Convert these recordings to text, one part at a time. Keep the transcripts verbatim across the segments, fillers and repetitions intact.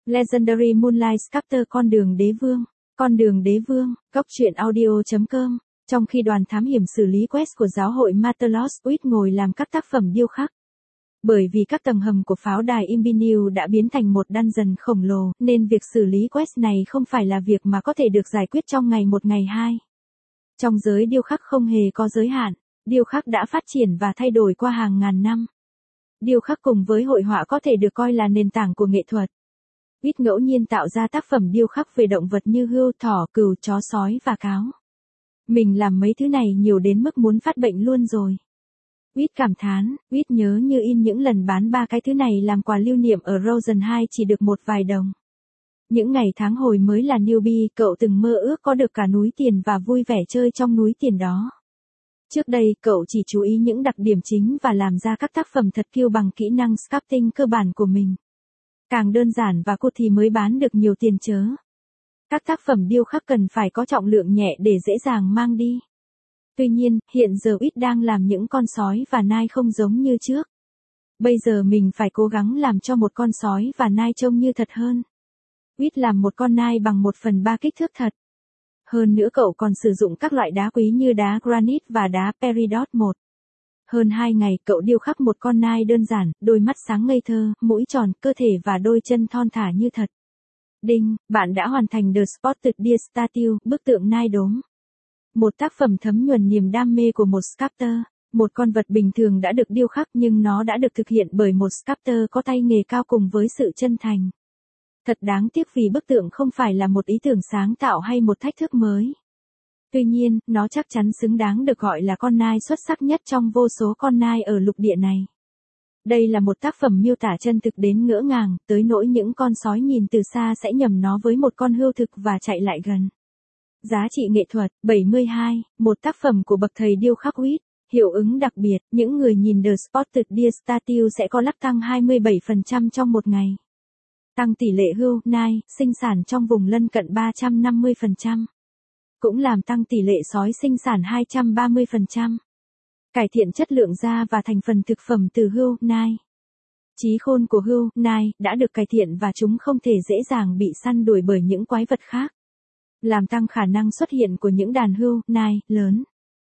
Legendary Moonlight Sculptor con đường đế vương. Con đường đế vương, góc truyện audio.com. Trong khi đoàn thám hiểm xử lý quest của giáo hội Martelos Uit ngồi làm các tác phẩm điêu khắc. Bởi vì các tầng hầm của pháo đài Imbiniu đã biến thành một dungeon khổng lồ, nên việc xử lý quest này không phải là việc mà có thể được giải quyết trong ngày một ngày hai. Trong giới điêu khắc không hề có giới hạn, điêu khắc đã phát triển và thay đổi qua hàng ngàn năm. Điêu khắc cùng với hội họa có thể được coi là nền tảng của nghệ thuật. Ít ngẫu nhiên tạo ra tác phẩm điêu khắc về động vật như hươu, thỏ, cừu, chó sói và cáo. Mình làm mấy thứ này nhiều đến mức muốn phát bệnh luôn rồi. Ít cảm thán, ít nhớ như in những lần bán ba cái thứ này làm quà lưu niệm ở Rosen hai chỉ được một vài đồng. Những ngày tháng hồi mới là newbie, cậu từng mơ ước có được cả núi tiền và vui vẻ chơi trong núi tiền đó. Trước đây, cậu chỉ chú ý những đặc điểm chính và làm ra các tác phẩm thật kiêu bằng kỹ năng sculpting cơ bản của mình. Càng đơn giản và cốt thì mới bán được nhiều tiền chớ. Các tác phẩm điêu khắc cần phải có trọng lượng nhẹ để dễ dàng mang đi. Tuy nhiên, hiện giờ ít đang làm những con sói và nai không giống như trước. Bây giờ mình phải cố gắng làm cho một con sói và nai trông như thật hơn. Ít làm một con nai bằng một phần ba kích thước thật. Hơn nữa cậu còn sử dụng các loại đá quý như đá granite và đá peridot một. Hơn hai ngày cậu điêu khắc một con nai đơn giản, đôi mắt sáng ngây thơ, mũi tròn, cơ thể và đôi chân thon thả như thật. Đinh, bạn đã hoàn thành The Spotted Deer Statue, bức tượng nai đốm. Một tác phẩm thấm nhuần niềm đam mê của một sculptor. Một con vật bình thường đã được điêu khắc nhưng nó đã được thực hiện bởi một sculptor có tay nghề cao cùng với sự chân thành. Thật đáng tiếc vì bức tượng không phải là một ý tưởng sáng tạo hay một thách thức mới. Tuy nhiên, nó chắc chắn xứng đáng được gọi là con nai xuất sắc nhất trong vô số con nai ở lục địa này. Đây là một tác phẩm miêu tả chân thực đến ngỡ ngàng, tới nỗi những con sói nhìn từ xa sẽ nhầm nó với một con hươu thực và chạy lại gần. Giá trị nghệ thuật, bảy mươi hai, một tác phẩm của bậc thầy điêu khắc Uit. Hiệu ứng đặc biệt, những người nhìn The Spotted Deer Statue sẽ có lắc tăng hai mươi bảy phần trăm trong một ngày. Tăng tỷ lệ hươu, nai, sinh sản trong vùng lân cận ba trăm năm mươi phần trăm. Cũng làm tăng tỷ lệ sói sinh sản hai trăm ba mươi phần trăm. Cải thiện chất lượng da và thành phần thực phẩm từ hươu, nai. Trí khôn của hươu, nai, đã được cải thiện và chúng không thể dễ dàng bị săn đuổi bởi những quái vật khác. Làm tăng khả năng xuất hiện của những đàn hươu, nai, lớn.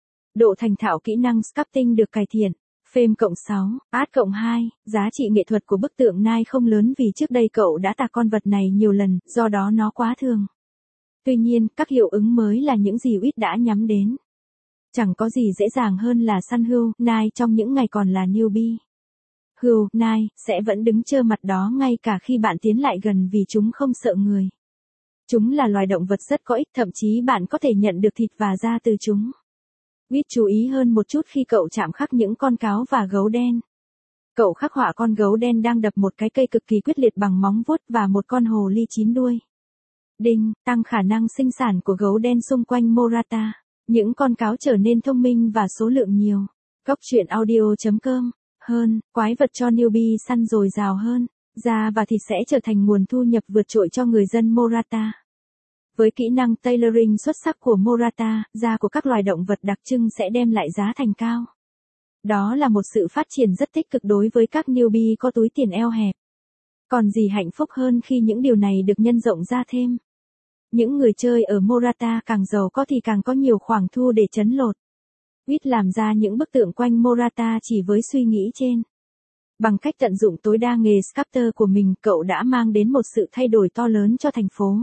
Độ thành thạo kỹ năng sculpting được cải thiện. Phêm cộng sáu, át cộng hai, giá trị nghệ thuật của bức tượng nai không lớn vì trước đây cậu đã tạc con vật này nhiều lần, do đó nó quá thường. Tuy nhiên, các hiệu ứng mới là những gì Uit đã nhắm đến. Chẳng có gì dễ dàng hơn là săn hươu, nai trong những ngày còn là newbie. Hươu, nai, sẽ vẫn đứng trơ mặt đó ngay cả khi bạn tiến lại gần vì chúng không sợ người. Chúng là loài động vật rất có ích, thậm chí bạn có thể nhận được thịt và da từ chúng. Ít chú ý hơn một chút khi cậu chạm khắc những con cáo và gấu đen. Cậu khắc họa con gấu đen đang đập một cái cây cực kỳ quyết liệt bằng móng vuốt và một con hồ ly chín đuôi. Đinh, tăng khả năng sinh sản của gấu đen xung quanh Morata. Những con cáo trở nên thông minh và số lượng nhiều. Góc truyện audio.com. Hơn, quái vật cho newbie săn dồi dào hơn. Da và thịt sẽ trở thành nguồn thu nhập vượt trội cho người dân Morata. Với kỹ năng tailoring xuất sắc của Morata, da của các loài động vật đặc trưng sẽ đem lại giá thành cao. Đó là một sự phát triển rất tích cực đối với các newbie có túi tiền eo hẹp. Còn gì hạnh phúc hơn khi những điều này được nhân rộng ra thêm. Những người chơi ở Morata càng giàu có thì càng có nhiều khoản thu để trấn lột. Uit làm ra những bức tượng quanh Morata chỉ với suy nghĩ trên. Bằng cách tận dụng tối đa nghề sculptor của mình, cậu đã mang đến một sự thay đổi to lớn cho thành phố.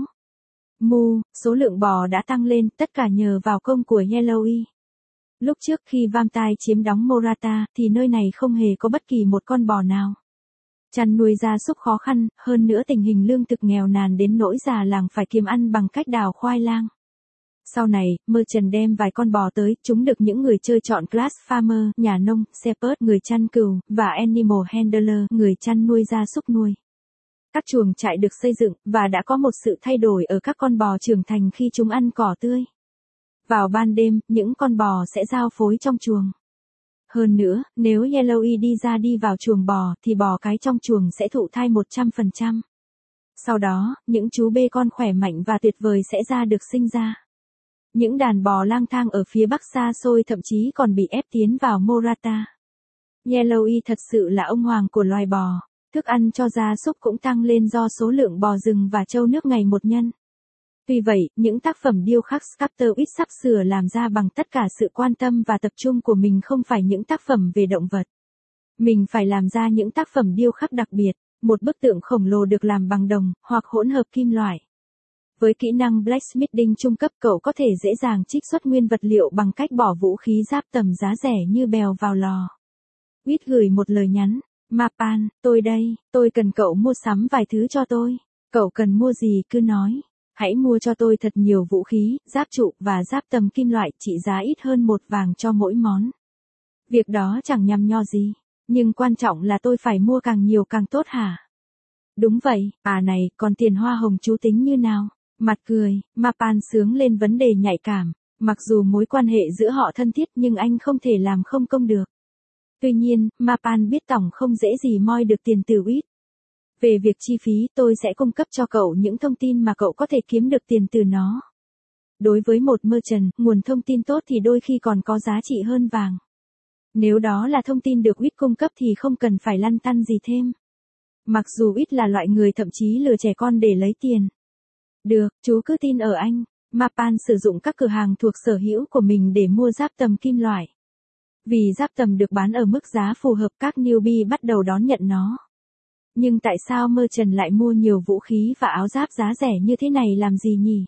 Mu, số lượng bò đã tăng lên, tất cả nhờ vào công của Yellowy. Lúc trước khi Vampire chiếm đóng Morata, thì nơi này không hề có bất kỳ một con bò nào. Chăn nuôi gia súc khó khăn, hơn nữa tình hình lương thực nghèo nàn đến nỗi già làng phải kiếm ăn bằng cách đào khoai lang. Sau này, Merchant đem vài con bò tới, chúng được những người chơi chọn class farmer, nhà nông, shepherd, người chăn cừu, và animal handler, người chăn nuôi gia súc nuôi. Các chuồng trại được xây dựng, và đã có một sự thay đổi ở các con bò trưởng thành khi chúng ăn cỏ tươi. Vào ban đêm, những con bò sẽ giao phối trong chuồng. Hơn nữa, nếu Yellowy đi ra đi vào chuồng bò, thì bò cái trong chuồng sẽ thụ thai một trăm phần trăm. Sau đó, những chú bê con khỏe mạnh và tuyệt vời sẽ ra được sinh ra. Những đàn bò lang thang ở phía bắc xa xôi thậm chí còn bị ép tiến vào Morata. Yellowy thật sự là ông hoàng của loài bò. Thức ăn cho gia súc cũng tăng lên do số lượng bò rừng và trâu nước ngày một nhân. Tuy vậy, những tác phẩm điêu khắc Sculptor Whit sắp sửa làm ra bằng tất cả sự quan tâm và tập trung của mình không phải những tác phẩm về động vật. Mình phải làm ra những tác phẩm điêu khắc đặc biệt, một bức tượng khổng lồ được làm bằng đồng, hoặc hỗn hợp kim loại. Với kỹ năng blacksmithing trung cấp, cậu có thể dễ dàng trích xuất nguyên vật liệu bằng cách bỏ vũ khí giáp tầm giá rẻ như bèo vào lò. Whit gửi một lời nhắn, Mapan, tôi đây, tôi cần cậu mua sắm vài thứ cho tôi. Cậu cần mua gì cứ nói. Hãy mua cho tôi thật nhiều vũ khí, giáp trụ và giáp tầm kim loại trị giá ít hơn một vàng cho mỗi món. Việc đó chẳng nhằm nho gì, nhưng quan trọng là tôi phải mua càng nhiều càng tốt hả? Đúng vậy, à này, còn tiền hoa hồng chú tính như nào? Mặt cười, Mapan sướng lên vấn đề nhạy cảm, mặc dù mối quan hệ giữa họ thân thiết nhưng anh không thể làm không công được. Tuy nhiên, Mapan biết tổng không dễ gì moi được tiền từ Whit. Về việc chi phí, tôi sẽ cung cấp cho cậu những thông tin mà cậu có thể kiếm được tiền từ nó. Đối với một merchant, nguồn thông tin tốt thì đôi khi còn có giá trị hơn vàng. Nếu đó là thông tin được Whit cung cấp thì không cần phải lăn tăn gì thêm. Mặc dù Whit là loại người thậm chí lừa trẻ con để lấy tiền. Được, chú cứ tin ở anh. Mapan sử dụng các cửa hàng thuộc sở hữu của mình để mua giáp tầm kim loại. Vì giáp tầm được bán ở mức giá phù hợp, các newbie bắt đầu đón nhận nó. Nhưng tại sao merchant lại mua nhiều vũ khí và áo giáp giá rẻ như thế này làm gì nhỉ?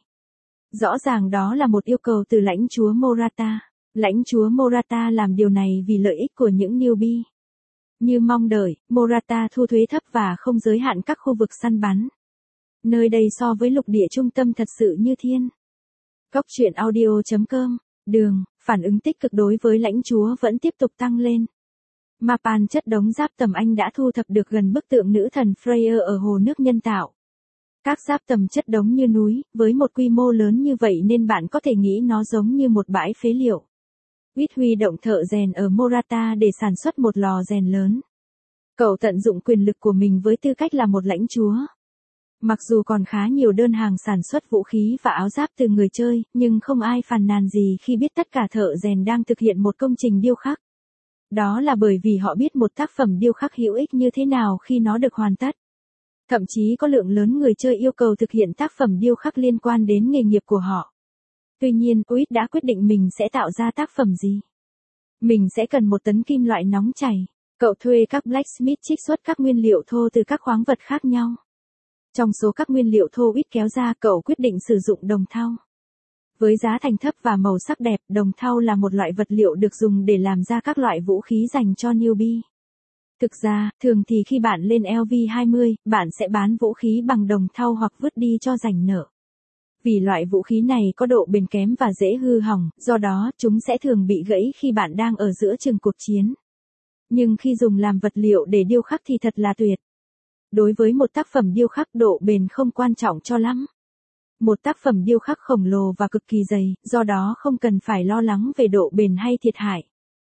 Rõ ràng đó là một yêu cầu từ lãnh chúa Morata. Lãnh chúa Morata làm điều này vì lợi ích của những newbie. Như mong đợi, Morata thu thuế thấp và không giới hạn các khu vực săn bắn. Nơi đây so với lục địa trung tâm thật sự như thiên. Góc truyện audio chấm com. Đường, phản ứng tích cực đối với lãnh chúa vẫn tiếp tục tăng lên. Mapan chất đống giáp tầm anh đã thu thập được gần bức tượng nữ thần Freya ở hồ nước nhân tạo. Các giáp tầm chất đống như núi, với một quy mô lớn như vậy nên bạn có thể nghĩ nó giống như một bãi phế liệu. Whit huy động thợ rèn ở Morata để sản xuất một lò rèn lớn. Cậu tận dụng quyền lực của mình với tư cách là một lãnh chúa. Mặc dù còn khá nhiều đơn hàng sản xuất vũ khí và áo giáp từ người chơi, nhưng không ai phàn nàn gì khi biết tất cả thợ rèn đang thực hiện một công trình điêu khắc. Đó là bởi vì họ biết một tác phẩm điêu khắc hữu ích như thế nào khi nó được hoàn tất. Thậm chí có lượng lớn người chơi yêu cầu thực hiện tác phẩm điêu khắc liên quan đến nghề nghiệp của họ. Tuy nhiên, Whit đã quyết định mình sẽ tạo ra tác phẩm gì. Mình sẽ cần một tấn kim loại nóng chảy. Cậu thuê các blacksmith trích xuất các nguyên liệu thô từ các khoáng vật khác nhau. Trong số các nguyên liệu thô Whit kéo ra, cậu quyết định sử dụng đồng thau. Với giá thành thấp và màu sắc đẹp, đồng thau là một loại vật liệu được dùng để làm ra các loại vũ khí dành cho newbie. Thực ra, thường thì khi bạn lên L V hai mươi, bạn sẽ bán vũ khí bằng đồng thau hoặc vứt đi cho rảnh nợ. Vì loại vũ khí này có độ bền kém và dễ hư hỏng, do đó chúng sẽ thường bị gãy khi bạn đang ở giữa chừng cuộc chiến. Nhưng khi dùng làm vật liệu để điêu khắc thì thật là tuyệt. Đối với một tác phẩm điêu khắc, độ bền không quan trọng cho lắm. Một tác phẩm điêu khắc khổng lồ và cực kỳ dày, do đó không cần phải lo lắng về độ bền hay thiệt hại.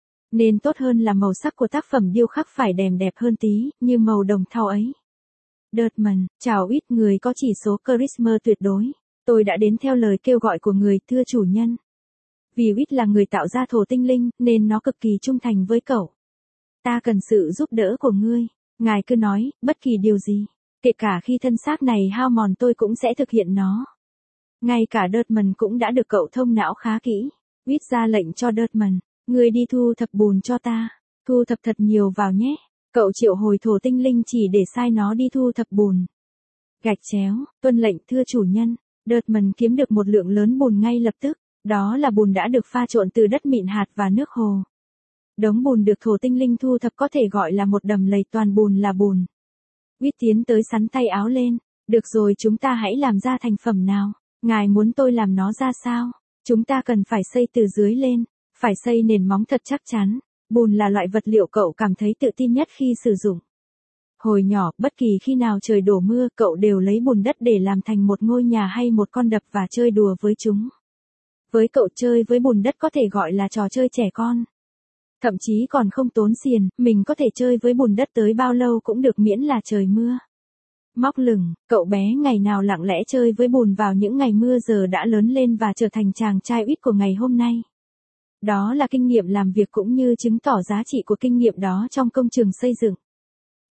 Nên tốt hơn là màu sắc của tác phẩm điêu khắc phải đèm đẹp hơn tí, như màu đồng thau ấy. Dirtman, chào Whit, người có chỉ số charisma tuyệt đối. Tôi đã đến theo lời kêu gọi của người, thưa chủ nhân. Vì Whit là người tạo ra thổ tinh linh, nên nó cực kỳ trung thành với cậu. Ta cần sự giúp đỡ của ngươi. Ngài cứ nói, bất kỳ điều gì. Kể cả khi thân xác này hao mòn tôi cũng sẽ thực hiện nó. Ngay cả Dirtman cũng đã được cậu thông não khá kỹ. Whit ra lệnh cho Dirtman. Ngươi đi thu thập bùn cho ta. Thu thập thật nhiều vào nhé. Cậu triệu hồi thổ tinh linh chỉ để sai nó đi thu thập bùn. Gạch chéo, tuân lệnh thưa chủ nhân. Dirtman kiếm được một lượng lớn bùn ngay lập tức. Đó là bùn đã được pha trộn từ đất mịn hạt và nước hồ. Đống bùn được thổ tinh linh thu thập có thể gọi là một đầm lầy, toàn bùn là bùn. Whit tiến tới sắn tay áo lên. Được rồi, chúng ta hãy làm ra thành phẩm nào. Ngài muốn tôi làm nó ra sao? Chúng ta cần phải xây từ dưới lên. Phải xây nền móng thật chắc chắn. Bùn là loại vật liệu cậu cảm thấy tự tin nhất khi sử dụng. Hồi nhỏ, bất kỳ khi nào trời đổ mưa, cậu đều lấy bùn đất để làm thành một ngôi nhà hay một con đập và chơi đùa với chúng. Với cậu, chơi với bùn đất có thể gọi là trò chơi trẻ con. Thậm chí còn không tốn tiền, mình có thể chơi với bùn đất tới bao lâu cũng được miễn là trời mưa. Móc lửng, cậu bé ngày nào lặng lẽ chơi với bùn vào những ngày mưa giờ đã lớn lên và trở thành chàng trai Whit của ngày hôm nay. Đó là kinh nghiệm làm việc cũng như chứng tỏ giá trị của kinh nghiệm đó trong công trường xây dựng.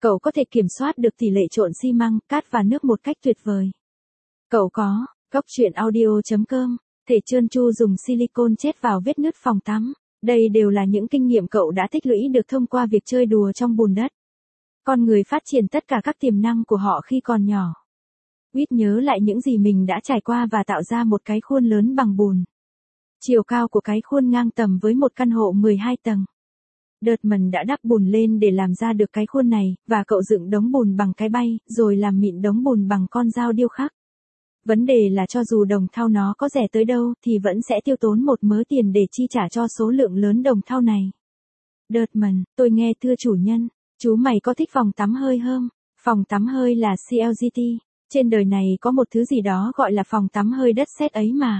Cậu có thể kiểm soát được tỷ lệ trộn xi măng, cát và nước một cách tuyệt vời. Cậu có, Cốc truyện audio.com, thể trơn tru dùng silicone chết vào vết nứt phòng tắm. Đây đều là những kinh nghiệm cậu đã tích lũy được thông qua việc chơi đùa trong bùn đất. Con người phát triển tất cả các tiềm năng của họ khi còn nhỏ. Whit nhớ lại những gì mình đã trải qua và tạo ra một cái khuôn lớn bằng bùn. Chiều cao của cái khuôn ngang tầm với một căn hộ mười hai tầng. Dirtman đã đắp bùn lên để làm ra được cái khuôn này, và cậu dựng đống bùn bằng cái bay, rồi làm mịn đống bùn bằng con dao điêu khắc. Vấn đề là cho dù đồng thau nó có rẻ tới đâu thì vẫn sẽ tiêu tốn một mớ tiền để chi trả cho số lượng lớn đồng thau này. Dirtman, tôi nghe thưa chủ nhân, chú mày có thích phòng tắm hơi không? Phòng tắm hơi là xê lờ giê tê, trên đời này có một thứ gì đó gọi là phòng tắm hơi đất sét ấy mà.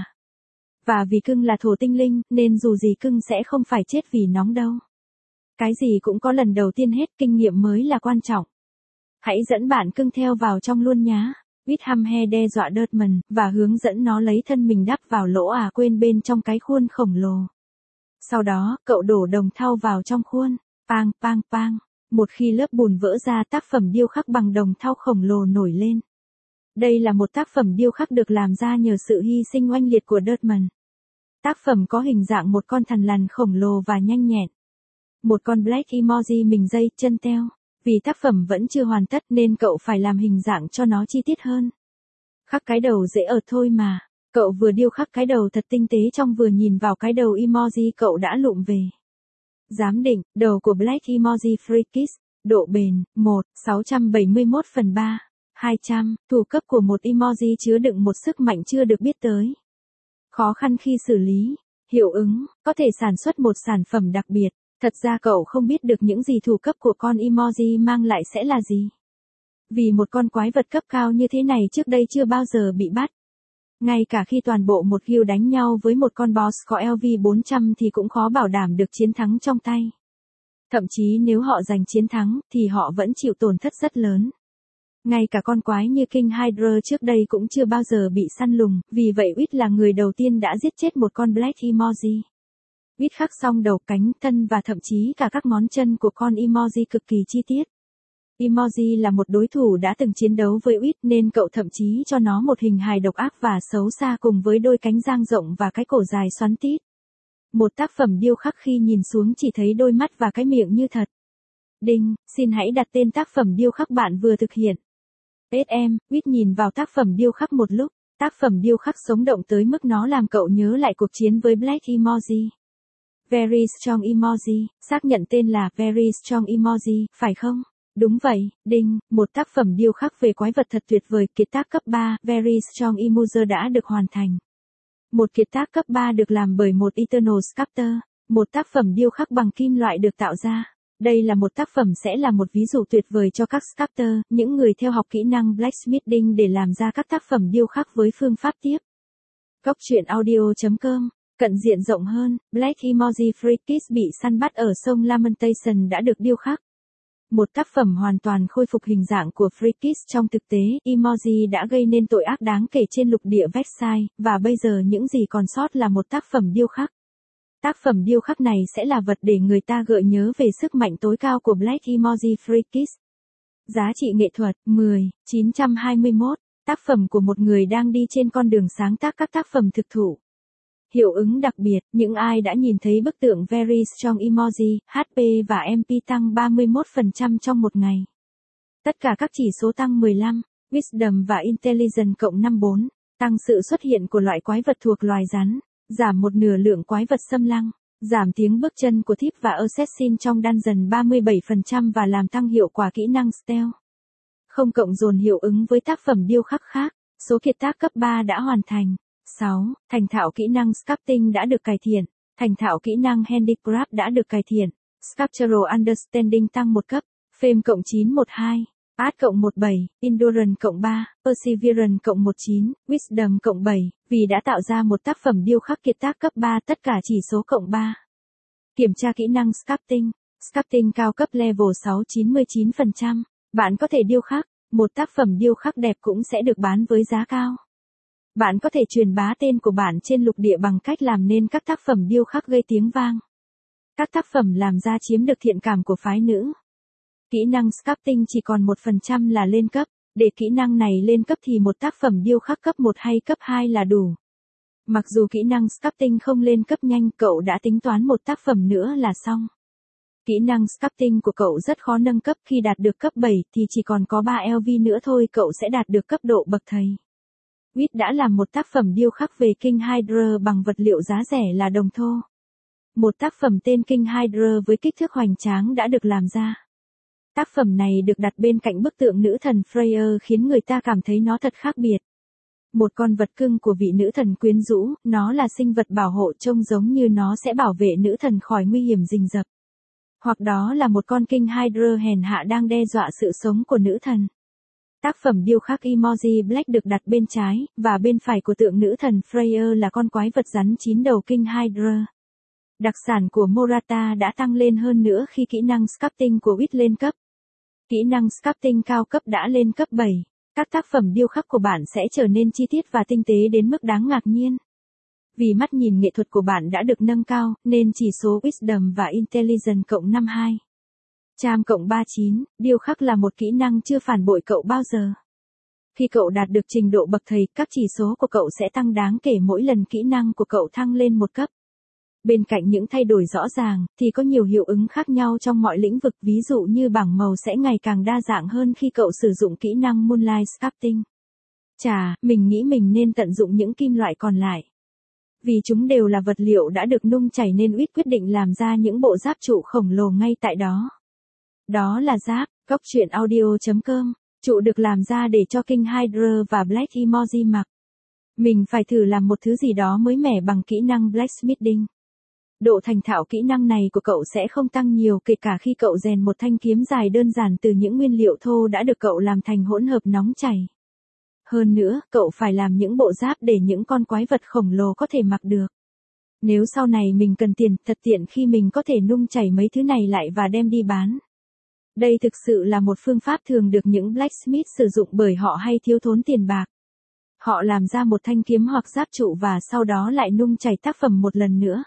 Và vì cưng là thổ tinh linh, nên dù gì cưng sẽ không phải chết vì nóng đâu. Cái gì cũng có lần đầu tiên hết, kinh nghiệm mới là quan trọng. Hãy dẫn bạn cưng theo vào trong luôn nhá. Whit hăm he đe dọa Dirtman, và hướng dẫn nó lấy thân mình đắp vào lỗ à quên bên trong cái khuôn khổng lồ. Sau đó, cậu đổ đồng thau vào trong khuôn. Pang, pang, pang. Một khi lớp bùn vỡ ra, tác phẩm điêu khắc bằng đồng thau khổng lồ nổi lên. Đây là một tác phẩm điêu khắc được làm ra nhờ sự hy sinh oanh liệt của Dirtman. Tác phẩm có hình dạng một con thằn lằn khổng lồ và nhanh nhẹn. Một con Black emoji mình dây, chân teo. Vì tác phẩm vẫn chưa hoàn tất nên cậu phải làm hình dạng cho nó chi tiết hơn. Khắc cái đầu dễ ở thôi mà. Cậu vừa điêu khắc cái đầu thật tinh tế trong vừa nhìn vào cái đầu emoji cậu đã lụm về. Giám định, đầu của Black emoji Free Kiss, độ bền, một, sáu trăm bảy mươi mốt phần ba, hai trăm, thủ cấp của một emoji chứa đựng một sức mạnh chưa được biết tới. Khó khăn khi xử lý, hiệu ứng, có thể sản xuất một sản phẩm đặc biệt. Thật ra cậu không biết được những gì thủ cấp của con emoji mang lại sẽ là gì. Vì một con quái vật cấp cao như thế này trước đây chưa bao giờ bị bắt. Ngay cả khi toàn bộ một guild đánh nhau với một con boss có lv bốn trăm thì cũng khó bảo đảm được chiến thắng trong tay. Thậm chí nếu họ giành chiến thắng thì họ vẫn chịu tổn thất rất lớn. Ngay cả con quái như King Hydra trước đây cũng chưa bao giờ bị săn lùng, vì vậy Whit là người đầu tiên đã giết chết một con Black emoji. Whit khắc xong đầu, cánh, thân và thậm chí cả các ngón chân của con emoji cực kỳ chi tiết. Emoji là một đối thủ đã từng chiến đấu với Whit nên cậu thậm chí cho nó một hình hài độc ác và xấu xa cùng với đôi cánh dang rộng và cái cổ dài xoắn tít. Một tác phẩm điêu khắc khi nhìn xuống chỉ thấy đôi mắt và cái miệng như thật. Đinh, xin hãy đặt tên tác phẩm điêu khắc bạn vừa thực hiện. ét em, Whit nhìn vào tác phẩm điêu khắc một lúc, tác phẩm điêu khắc sống động tới mức nó làm cậu nhớ lại cuộc chiến với Black emoji. Very Strong Emoji, xác nhận tên là Very Strong Emoji, phải không? Đúng vậy, đinh, một tác phẩm điêu khắc về quái vật thật tuyệt vời, kiệt tác cấp ba, Very Strong Emoji đã được hoàn thành. Một kiệt tác cấp ba được làm bởi một Eternal Sculptor, một tác phẩm điêu khắc bằng kim loại được tạo ra. Đây là một tác phẩm sẽ là một ví dụ tuyệt vời cho các sculptor, những người theo học kỹ năng blacksmithing để làm ra các tác phẩm điêu khắc với phương pháp tiếp. Cốc truyện audio.com. Cận diện rộng hơn, Black emoji Free Kiss bị săn bắt ở sông Lamentation đã được điêu khắc. Một tác phẩm hoàn toàn khôi phục hình dạng của Free Kiss trong thực tế, emoji đã gây nên tội ác đáng kể trên lục địa Vexai, và bây giờ những gì còn sót là một tác phẩm điêu khắc. Tác phẩm điêu khắc này sẽ là vật để người ta gợi nhớ về sức mạnh tối cao của Black emoji Free Kiss. Giá trị nghệ thuật, mười, chín trăm hai mươi mốt, tác phẩm của một người đang đi trên con đường sáng tác các tác phẩm thực thụ. Hiệu ứng đặc biệt, những ai đã nhìn thấy bức tượng Very Strong Emoji, hát pê và em pê tăng ba mươi mốt phần trăm trong một ngày. Tất cả các chỉ số tăng mười lăm, Wisdom và Intelligence cộng năm mươi bốn, tăng sự xuất hiện của loại quái vật thuộc loài rắn, giảm một nửa lượng quái vật xâm lăng, giảm tiếng bước chân của Thief và Assassin trong dungeon ba mươi bảy phần trăm và làm tăng hiệu quả kỹ năng Stealth. Không cộng dồn hiệu ứng với tác phẩm điêu khắc khác, số kiệt tác cấp ba đã hoàn thành. sáu. Thành thạo kỹ năng Sculpting đã được cải thiện. Thành thạo kỹ năng Handicraft đã được cải thiện. Sculptural Understanding tăng một cấp. Fame cộng chín một hai. Art cộng một bảy. Endurance cộng ba. Perseverance cộng một chín. Wisdom cộng bảy. Vì đã tạo ra một tác phẩm điêu khắc kiệt tác cấp ba, tất cả chỉ số cộng ba. Kiểm tra kỹ năng Sculpting. Sculpting cao cấp level sáu chín mươi chín phần trăm. Bạn có thể điêu khắc. Một tác phẩm điêu khắc đẹp cũng sẽ được bán với giá cao. Bạn có thể truyền bá tên của bạn trên lục địa bằng cách làm nên các tác phẩm điêu khắc gây tiếng vang. Các tác phẩm làm ra chiếm được thiện cảm của phái nữ. Kỹ năng sculpting chỉ còn một phần trăm là lên cấp, để kỹ năng này lên cấp thì một tác phẩm điêu khắc cấp một hay cấp hai là đủ. Mặc dù kỹ năng sculpting không lên cấp nhanh, cậu đã tính toán một tác phẩm nữa là xong. Kỹ năng sculpting của cậu rất khó nâng cấp, khi đạt được cấp bảy thì chỉ còn có ba lv nữa thôi cậu sẽ đạt được cấp độ bậc thầy. Wit đã làm một tác phẩm điêu khắc về King Hydra bằng vật liệu giá rẻ là đồng thô. Một tác phẩm tên King Hydra với kích thước hoành tráng đã được làm ra. Tác phẩm này được đặt bên cạnh bức tượng nữ thần Freya khiến người ta cảm thấy nó thật khác biệt. Một con vật cưng của vị nữ thần quyến rũ, nó là sinh vật bảo hộ trông giống như nó sẽ bảo vệ nữ thần khỏi nguy hiểm rình rập. Hoặc đó là một con King Hydra hèn hạ đang đe dọa sự sống của nữ thần. Tác phẩm điêu khắc Emoji Black được đặt bên trái, và bên phải của tượng nữ thần Freya là con quái vật rắn chín đầu King Hydra. Đặc sản của Morata đã tăng lên hơn nữa khi kỹ năng sculpting của Wit lên cấp. Kỹ năng sculpting cao cấp đã lên cấp bảy. Các tác phẩm điêu khắc của bạn sẽ trở nên chi tiết và tinh tế đến mức đáng ngạc nhiên. Vì mắt nhìn nghệ thuật của bạn đã được nâng cao, nên chỉ số Wisdom và Intelligence cộng năm mươi hai. Charm cộng ba mươi chín, điêu khắc là một kỹ năng chưa phản bội cậu bao giờ. Khi cậu đạt được trình độ bậc thầy, các chỉ số của cậu sẽ tăng đáng kể mỗi lần kỹ năng của cậu thăng lên một cấp. Bên cạnh những thay đổi rõ ràng, thì có nhiều hiệu ứng khác nhau trong mọi lĩnh vực, ví dụ như bảng màu sẽ ngày càng đa dạng hơn khi cậu sử dụng kỹ năng Moonlight Sculpting. Chà, mình nghĩ mình nên tận dụng những kim loại còn lại. Vì chúng đều là vật liệu đã được nung chảy nên Wit quyết định làm ra những bộ giáp trụ khổng lồ ngay tại đó. Đó là giáp, góc truyện audio chấm com, trụ được làm ra để cho King Hydra và Black Emoji mặc. Mình phải thử làm một thứ gì đó mới mẻ bằng kỹ năng Blacksmithing. Độ thành thạo kỹ năng này của cậu sẽ không tăng nhiều kể cả khi cậu rèn một thanh kiếm dài đơn giản từ những nguyên liệu thô đã được cậu làm thành hỗn hợp nóng chảy. Hơn nữa, cậu phải làm những bộ giáp để những con quái vật khổng lồ có thể mặc được. Nếu sau này mình cần tiền, thật tiện khi mình có thể nung chảy mấy thứ này lại và đem đi bán. Đây thực sự là một phương pháp thường được những blacksmith sử dụng bởi họ hay thiếu thốn tiền bạc. Họ làm ra một thanh kiếm hoặc giáp trụ và sau đó lại nung chảy tác phẩm một lần nữa.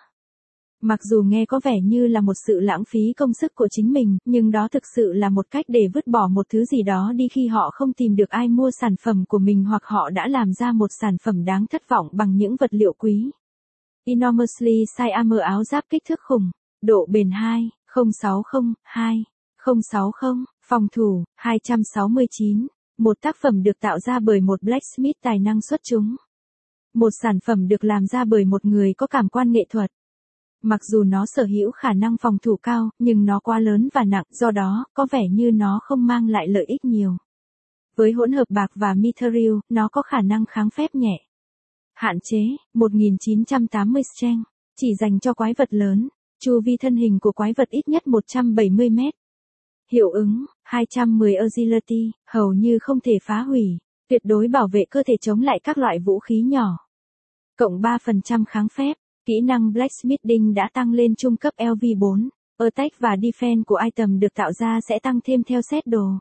Mặc dù nghe có vẻ như là một sự lãng phí công sức của chính mình, nhưng đó thực sự là một cách để vứt bỏ một thứ gì đó đi khi họ không tìm được ai mua sản phẩm của mình hoặc họ đã làm ra một sản phẩm đáng thất vọng bằng những vật liệu quý. Enormously size armor áo giáp kích thước khủng, độ bền hai, không sáu không, hai, không sáu không, phòng thủ, hai trăm sáu mươi chín. Một tác phẩm được tạo ra bởi một blacksmith tài năng xuất chúng. Một sản phẩm được làm ra bởi một người có cảm quan nghệ thuật. Mặc dù nó sở hữu khả năng phòng thủ cao, nhưng nó quá lớn và nặng, do đó, có vẻ như nó không mang lại lợi ích nhiều. Với hỗn hợp bạc và mithril, nó có khả năng kháng phép nhẹ. Hạn chế, một nghìn chín trăm tám mươi strength, chỉ dành cho quái vật lớn. Chu vi thân hình của quái vật ít nhất một trăm bảy mươi mét. Hiệu ứng, hai trăm mười agility, hầu như không thể phá hủy, tuyệt đối bảo vệ cơ thể chống lại các loại vũ khí nhỏ. Cộng ba phần trăm kháng phép. Kỹ năng Blacksmithing đã tăng lên trung cấp lv bốn. Attack và Defense của item được tạo ra sẽ tăng thêm theo set đồ.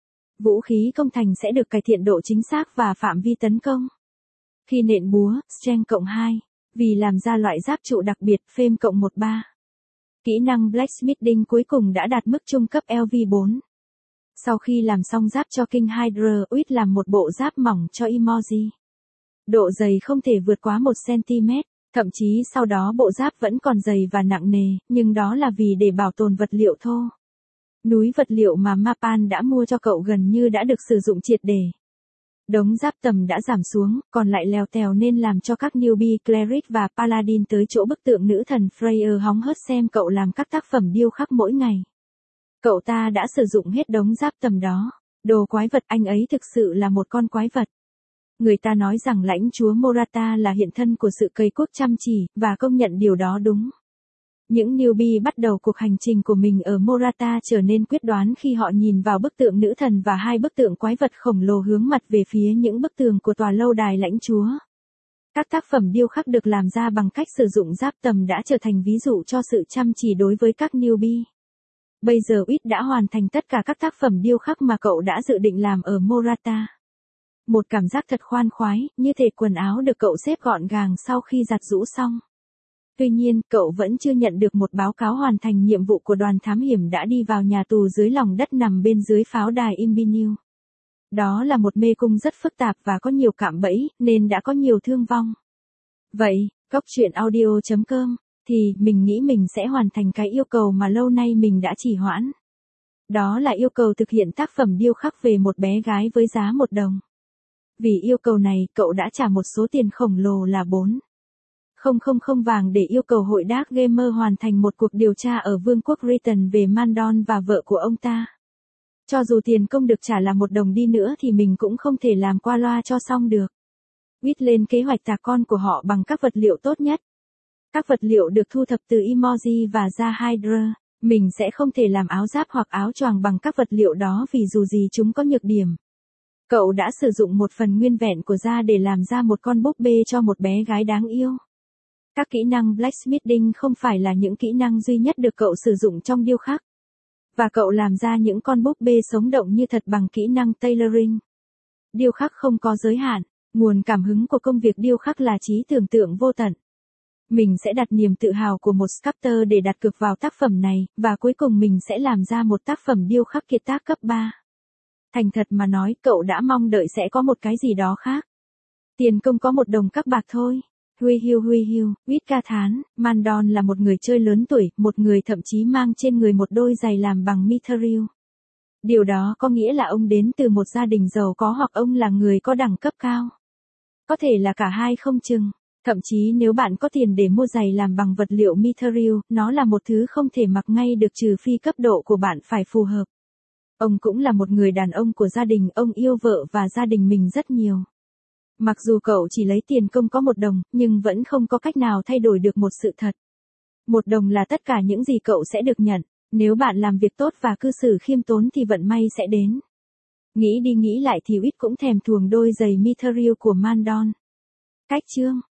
Vũ khí công thành sẽ được cải thiện độ chính xác và phạm vi tấn công. Khi nện búa, Strength cộng hai. Vì làm ra loại giáp trụ đặc biệt, Fame cộng mười ba. Kỹ năng Blacksmithing cuối cùng đã đạt mức trung cấp lv bốn. Sau khi làm xong giáp cho King Hydra, Wit làm một bộ giáp mỏng cho Emoji. Độ dày không thể vượt quá một xăng-ti-mét. Thậm chí sau đó bộ giáp vẫn còn dày và nặng nề, nhưng đó là vì để bảo tồn vật liệu thô. Núi vật liệu mà Mapan đã mua cho cậu gần như đã được sử dụng triệt để. Đống giáp tầm đã giảm xuống, còn lại lèo tèo nên làm cho các newbie cleric và paladin tới chỗ bức tượng nữ thần Freya hóng hớt xem cậu làm các tác phẩm điêu khắc mỗi ngày. Cậu ta đã sử dụng hết đống giáp tầm đó. Đồ quái vật, anh ấy thực sự là một con quái vật. Người ta nói rằng lãnh chúa Morata là hiện thân của sự cày cuốc chăm chỉ, và công nhận điều đó đúng. Những newbie bắt đầu cuộc hành trình của mình ở Morata trở nên quyết đoán khi họ nhìn vào bức tượng nữ thần và hai bức tượng quái vật khổng lồ hướng mặt về phía những bức tường của tòa lâu đài lãnh chúa. Các tác phẩm điêu khắc được làm ra bằng cách sử dụng giáp tầm đã trở thành ví dụ cho sự chăm chỉ đối với các newbie. Bây giờ Wit đã hoàn thành tất cả các tác phẩm điêu khắc mà cậu đã dự định làm ở Morata. Một cảm giác thật khoan khoái, như thể quần áo được cậu xếp gọn gàng sau khi giặt giũ xong. Tuy nhiên, cậu vẫn chưa nhận được một báo cáo hoàn thành nhiệm vụ của đoàn thám hiểm đã đi vào nhà tù dưới lòng đất nằm bên dưới pháo đài Imbiniu. Đó là một mê cung rất phức tạp và có nhiều cạm bẫy, nên đã có nhiều thương vong. Vậy, Cóc truyện audio chấm com, thì mình nghĩ mình sẽ hoàn thành cái yêu cầu mà lâu nay mình đã trì hoãn. Đó là yêu cầu thực hiện tác phẩm điêu khắc về một bé gái với giá một đồng. Vì yêu cầu này, cậu đã trả một số tiền khổng lồ là bốn không không không vàng để yêu cầu hội Dark Gamer hoàn thành một cuộc điều tra ở Vương quốc Britain về Mandon và vợ của ông ta. Cho dù tiền công được trả là một đồng đi nữa thì mình cũng không thể làm qua loa cho xong được. Viết lên kế hoạch tạc con của họ bằng các vật liệu tốt nhất. Các vật liệu được thu thập từ Emoji và da Hydra. Mình sẽ không thể làm áo giáp hoặc áo choàng bằng các vật liệu đó vì dù gì chúng có nhược điểm. Cậu đã sử dụng một phần nguyên vẹn của da để làm ra một con búp bê cho một bé gái đáng yêu. Các kỹ năng blacksmithing không phải là những kỹ năng duy nhất được cậu sử dụng trong điêu khắc. Và cậu làm ra những con búp bê sống động như thật bằng kỹ năng tailoring. Điêu khắc không có giới hạn, nguồn cảm hứng của công việc điêu khắc là trí tưởng tượng vô tận. Mình sẽ đặt niềm tự hào của một sculptor để đặt cược vào tác phẩm này, và cuối cùng mình sẽ làm ra một tác phẩm điêu khắc kiệt tác cấp ba. Thành thật mà nói, cậu đã mong đợi sẽ có một cái gì đó khác. Tiền công có một đồng các bạc thôi. Huy hiu huy hiu, Witka thán, Mandon là một người chơi lớn tuổi, một người thậm chí mang trên người một đôi giày làm bằng mithril. Điều đó có nghĩa là ông đến từ một gia đình giàu có hoặc ông là người có đẳng cấp cao. Có thể là cả hai không chừng. Thậm chí nếu bạn có tiền để mua giày làm bằng vật liệu mithril, nó là một thứ không thể mặc ngay được trừ phi cấp độ của bạn phải phù hợp. Ông cũng là một người đàn ông của gia đình, ông yêu vợ và gia đình mình rất nhiều. Mặc dù cậu chỉ lấy tiền công có một đồng, nhưng vẫn không có cách nào thay đổi được một sự thật. Một đồng là tất cả những gì cậu sẽ được nhận. Nếu bạn làm việc tốt và cư xử khiêm tốn thì vận may sẽ đến. Nghĩ đi nghĩ lại thì Witt cũng thèm thuồng đôi giày mithril của Mandon. Cách chương